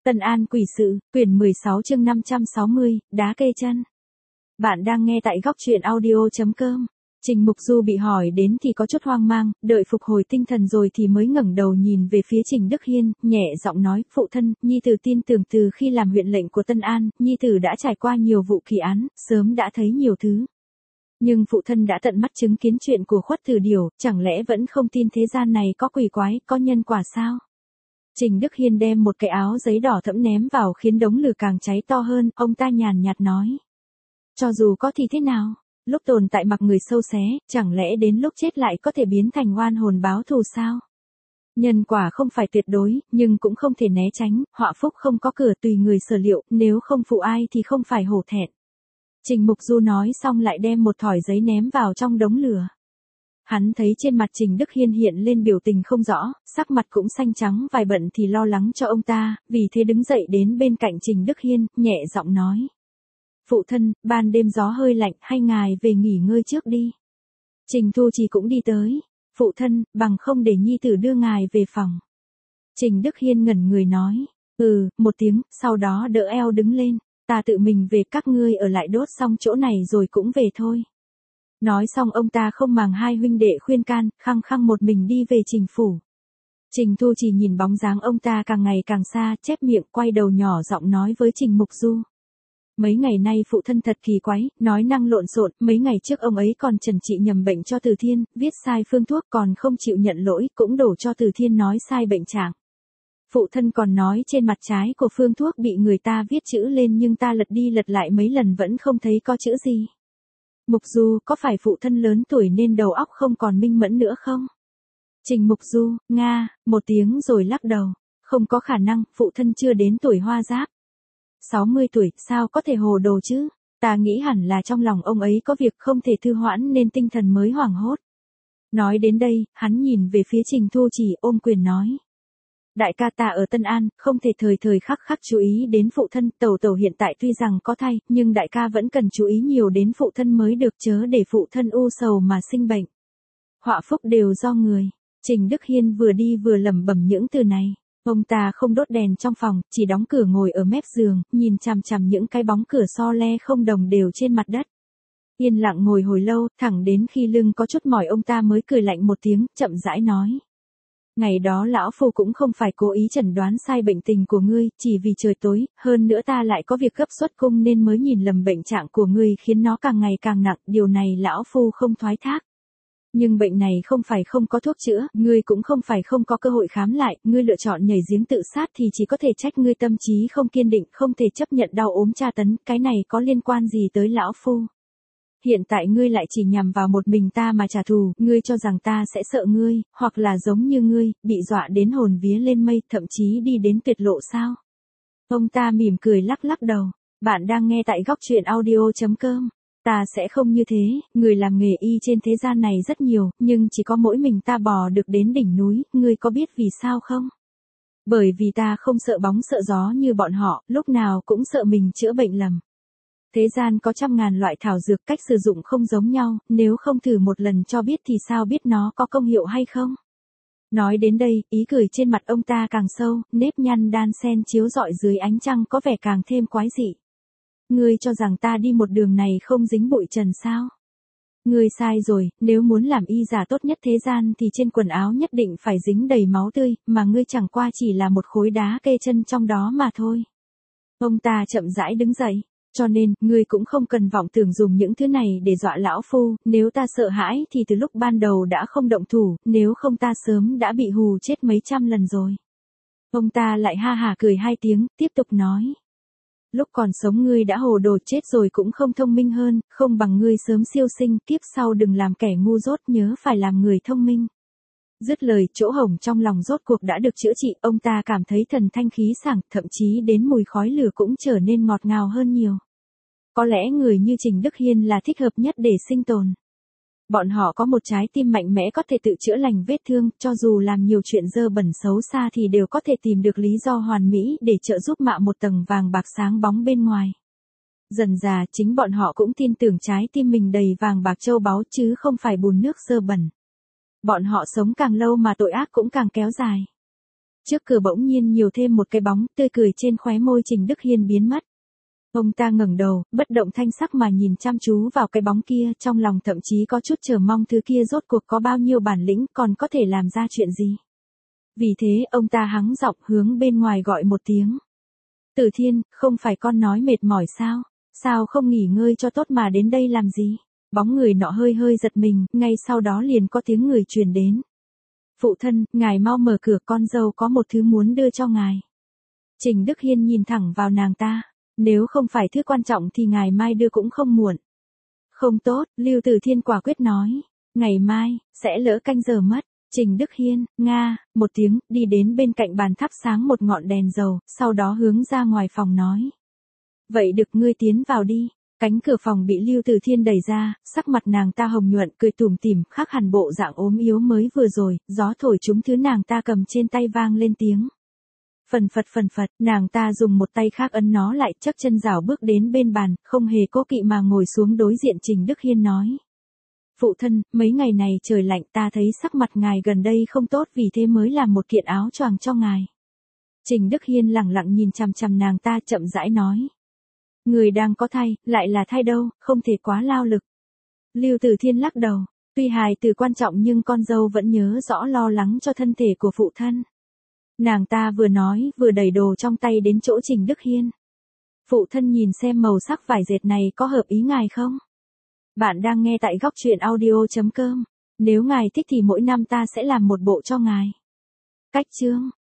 Tân An quỷ sự, quyển 16 chương 560, đá kê chân. Bạn đang nghe tại góc truyện audio.com. Trình Mục Du bị hỏi đến thì có chút hoang mang, đợi phục hồi tinh thần rồi thì mới ngẩng đầu nhìn về phía Trình Đức Hiên, nhẹ giọng nói, phụ thân, Nhi Tử tin tưởng từ khi làm huyện lệnh của Tân An, Nhi Tử đã trải qua nhiều vụ kỳ án, sớm đã thấy nhiều thứ. Nhưng phụ thân đã tận mắt chứng kiến chuyện của Khuất Tử Điểu, chẳng lẽ vẫn không tin thế gian này có quỷ quái, có nhân quả sao? Trình Đức Hiên đem một cái áo giấy đỏ thẫm ném vào khiến đống lửa càng cháy to hơn, ông ta nhàn nhạt nói. Cho dù có thì thế nào, lúc tồn tại mặc người sâu xé, chẳng lẽ đến lúc chết lại có thể biến thành oan hồn báo thù sao? Nhân quả không phải tuyệt đối, nhưng cũng không thể né tránh, họa phúc không có cửa tùy người sở liệu, nếu không phụ ai thì không phải hổ thẹn. Trình Mục Du nói xong lại đem một thỏi giấy ném vào trong đống lửa. Hắn thấy trên mặt Trình Đức Hiên hiện lên biểu tình không rõ, sắc mặt cũng xanh trắng vài bận thì lo lắng cho ông ta, vì thế đứng dậy đến bên cạnh Trình Đức Hiên, nhẹ giọng nói. Phụ thân, ban đêm gió hơi lạnh, hay ngài về nghỉ ngơi trước đi. Trình Thu Trì cũng đi tới. Phụ thân, bằng không để Nhi Tử đưa ngài về phòng. Trình Đức Hiên ngẩn người nói. Một tiếng, sau đó đỡ eo đứng lên. Ta tự mình về, các ngươi ở lại đốt xong chỗ này rồi cũng về thôi. Nói xong ông ta không màng hai huynh đệ khuyên can, khăng khăng một mình đi về Trình phủ. Trình Thu Trì nhìn bóng dáng ông ta càng ngày càng xa, chép miệng quay đầu nhỏ giọng nói với Trình Mục Du. Mấy ngày nay phụ thân thật kỳ quái, nói năng lộn xộn, mấy ngày trước ông ấy còn trần trị nhầm bệnh cho Từ Thiên, viết sai phương thuốc còn không chịu nhận lỗi, cũng đổ cho Từ Thiên nói sai bệnh trạng. Phụ thân còn nói trên mặt trái của phương thuốc bị người ta viết chữ lên nhưng ta lật đi lật lại mấy lần vẫn không thấy có chữ gì. Mục Du, có phải phụ thân lớn tuổi nên đầu óc không còn minh mẫn nữa không? Trình Mục Du, nga, một tiếng rồi lắc đầu. Không có khả năng, phụ thân chưa đến tuổi hoa giáp. 60 tuổi, sao có thể hồ đồ chứ? Ta nghĩ hẳn là trong lòng ông ấy có việc không thể thư hoãn nên tinh thần mới hoảng hốt. Nói đến đây, hắn nhìn về phía Trình Thu Trì ôm quyền nói. Đại ca ta ở Tân An, không thể thời thời khắc khắc chú ý đến phụ thân, tẩu tẩu hiện tại tuy rằng có thai, nhưng đại ca vẫn cần chú ý nhiều đến phụ thân mới được, chớ để phụ thân u sầu mà sinh bệnh. Họa phúc đều do người. Trình Đức Hiên vừa đi vừa lẩm bẩm những từ này. Ông ta không đốt đèn trong phòng, chỉ đóng cửa ngồi ở mép giường, nhìn chằm chằm những cái bóng cửa so le không đồng đều trên mặt đất. Yên lặng ngồi hồi lâu, thẳng đến khi lưng có chút mỏi ông ta mới cười lạnh một tiếng, chậm rãi nói. Ngày đó lão phu cũng không phải cố ý chẩn đoán sai bệnh tình của ngươi, chỉ vì trời tối, hơn nữa ta lại có việc gấp xuất cung nên mới nhìn lầm bệnh trạng của ngươi khiến nó càng ngày càng nặng, điều này lão phu không thoái thác. Nhưng bệnh này không phải không có thuốc chữa, ngươi cũng không phải không có cơ hội khám lại, ngươi lựa chọn nhảy giếng tự sát thì chỉ có thể trách ngươi tâm trí không kiên định, không thể chấp nhận đau ốm tra tấn, cái này có liên quan gì tới lão phu. Hiện tại ngươi lại chỉ nhằm vào một mình ta mà trả thù, ngươi cho rằng ta sẽ sợ ngươi, hoặc là giống như ngươi, bị dọa đến hồn vía lên mây, thậm chí đi đến tuyệt lộ sao? Ông ta mỉm cười lắc lắc đầu, bạn đang nghe tại góc truyện audio.com. Ta sẽ không như thế, người làm nghề y trên thế gian này rất nhiều, nhưng chỉ có mỗi mình ta bò được đến đỉnh núi, ngươi có biết vì sao không? Bởi vì ta không sợ bóng sợ gió như bọn họ, lúc nào cũng sợ mình chữa bệnh lầm. Thế gian có trăm ngàn loại thảo dược, cách sử dụng không giống nhau, nếu không thử một lần cho biết thì sao biết nó có công hiệu hay không? Nói đến đây, ý cười trên mặt ông ta càng sâu, nếp nhăn đan xen chiếu rọi dưới ánh trăng có vẻ càng thêm quái dị. Ngươi cho rằng ta đi một đường này không dính bụi trần sao? Ngươi sai rồi, nếu muốn làm y giả tốt nhất thế gian thì trên quần áo nhất định phải dính đầy máu tươi, mà ngươi chẳng qua chỉ là một khối đá kê chân trong đó mà thôi. Ông ta chậm rãi đứng dậy. Cho nên, ngươi cũng không cần vọng tưởng dùng những thứ này để dọa lão phu, nếu ta sợ hãi thì từ lúc ban đầu đã không động thủ, nếu không ta sớm đã bị hù chết mấy trăm lần rồi. Ông ta lại ha hả cười hai tiếng, tiếp tục nói. Lúc còn sống ngươi đã hồ đồ, chết rồi cũng không thông minh hơn, không bằng ngươi sớm siêu sinh, kiếp sau đừng làm kẻ ngu dốt, nhớ phải làm người thông minh. Dứt lời, chỗ hổng trong lòng rốt cuộc đã được chữa trị, ông ta cảm thấy thần thanh khí sảng, thậm chí đến mùi khói lửa cũng trở nên ngọt ngào hơn nhiều. Có lẽ người như Trình Đức Hiên là thích hợp nhất để sinh tồn. Bọn họ có một trái tim mạnh mẽ có thể tự chữa lành vết thương, cho dù làm nhiều chuyện dơ bẩn xấu xa thì đều có thể tìm được lý do hoàn mỹ để trợ giúp mạ một tầng vàng bạc sáng bóng bên ngoài. Dần dà chính bọn họ cũng tin tưởng trái tim mình đầy vàng bạc châu báu chứ không phải bùn nước dơ bẩn. Bọn họ sống càng lâu mà tội ác cũng càng kéo dài. Trước cửa bỗng nhiên nhiều thêm một cái bóng, tươi cười trên khóe môi Trình Đức Hiên biến mất. Ông ta ngẩng đầu, bất động thanh sắc mà nhìn chăm chú vào cái bóng kia, trong lòng thậm chí có chút chờ mong thứ kia rốt cuộc có bao nhiêu bản lĩnh, còn có thể làm ra chuyện gì. Vì thế, ông ta hắng giọng hướng bên ngoài gọi một tiếng. Tử Thiên, không phải con nói mệt mỏi sao? Sao không nghỉ ngơi cho tốt mà đến đây làm gì? Bóng người nọ hơi hơi giật mình, ngay sau đó liền có tiếng người truyền đến. Phụ thân, ngài mau mở cửa, con dâu có một thứ muốn đưa cho ngài. Trình Đức Hiên nhìn thẳng vào nàng ta. Nếu không phải thứ quan trọng thì ngày mai đưa cũng không muộn. Không tốt, Lưu Tử Thiên quả quyết nói. Ngày mai, sẽ lỡ canh giờ mất. Trình Đức Hiên, nga, một tiếng, đi đến bên cạnh bàn thắp sáng một ngọn đèn dầu, sau đó hướng ra ngoài phòng nói. Vậy được, ngươi tiến vào đi. Cánh cửa phòng bị Lưu Tử Thiên đẩy ra, sắc mặt nàng ta hồng nhuận, cười tủm tỉm, khác hẳn bộ dạng ốm yếu mới vừa rồi, gió thổi trúng thứ nàng ta cầm trên tay vang lên tiếng. Phần phật, nàng ta dùng một tay khác ấn nó lại, chắc chân rảo bước đến bên bàn, không hề cố kỵ mà ngồi xuống đối diện Trình Đức Hiên nói. Phụ thân, mấy ngày này trời lạnh, ta thấy sắc mặt ngài gần đây không tốt, vì thế mới làm một kiện áo choàng cho ngài. Trình Đức Hiên lẳng lặng nhìn chằm chằm nàng ta, chậm rãi nói. Người đang có thai, lại là thai đâu, không thể quá lao lực. Lưu Tử Thiên lắc đầu, tuy hài tử quan trọng nhưng con dâu vẫn nhớ rõ lo lắng cho thân thể của phụ thân. Nàng ta vừa nói, vừa đẩy đồ trong tay đến chỗ Trình Đức Hiên. Phụ thân nhìn xem màu sắc vải dệt này có hợp ý ngài không? Bạn đang nghe tại góc truyện audio.com. Nếu ngài thích thì mỗi năm ta sẽ làm một bộ cho ngài. Cách chương